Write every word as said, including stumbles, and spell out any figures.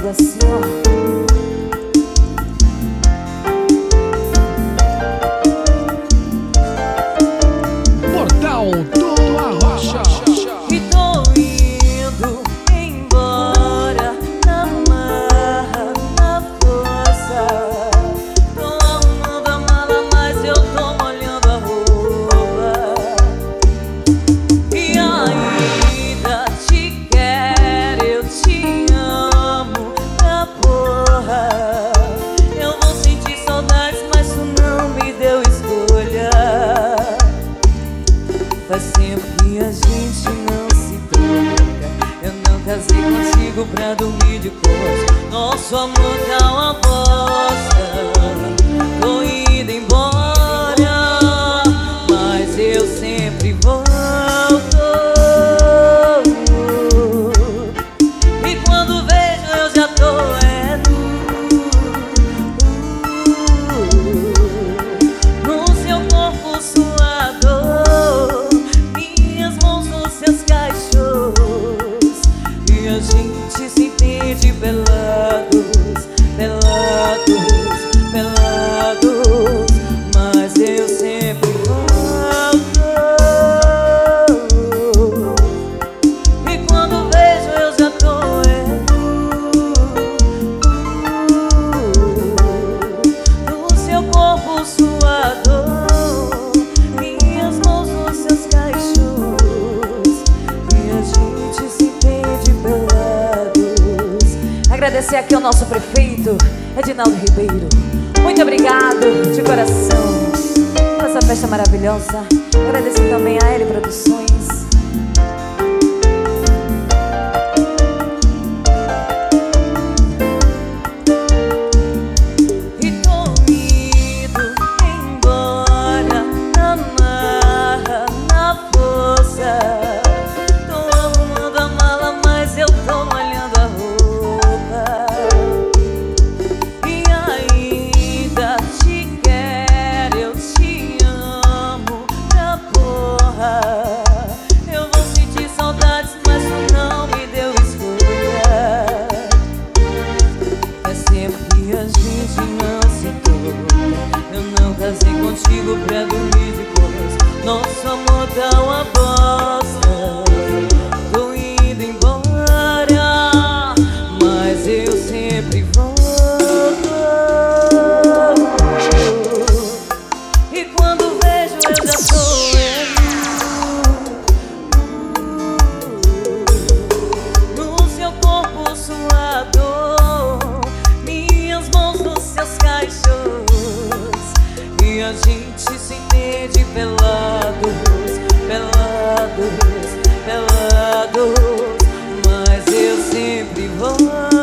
lado assim, ó. Portal do Arrocha. E tô indo embora na marra, na força. Tô arrumando a mala, mas eu tô molhando a roupa. E ainda te quero, eu te amo pra porra. Eu vou sentir saudades, mas tu não me deu escolha. Faz tempo que a gente não se toca. Eu não casei contigo pra dormir de costas. Nosso amor tá uma bosta. Tô indo embora, mas eu sempre volto. E quando vejo eu já tô é nu, no seu corpo suador, minhas mãos nos seus cachorros. E a gente se entende pelados, pelados, pelados, mas eu sempre volto. E quando vejo eu já tô é nu, no seu corpo suador, minhas mãos nos seus cachorros. E a gente se entende pelados. Agradecer aqui ao nosso prefeito Edinaldo Ribeiro. Muito obrigado de coração por essa festa maravilhosa. Agradecer também a L Produções. E tô indo embora na marra, na força. Tô arrumando a mala, mas eu tô molhando a roupa. E ainda te quero, eu te amo pra porra. Eu vou sentir saudades, mas tu não me deu escolha. Faz tempo que a gente não se toca. Eu não casei contigo pra dormir de costas. Nosso amor tá uma bosta. Tô indo embora, mas eu sempre volto. E quando vejo eu já tô é nu, no seu corpo suador, minhas mãos nos seus cachorros. E a gente se entende pelados, pelados, pelados, mas eu sempre volto.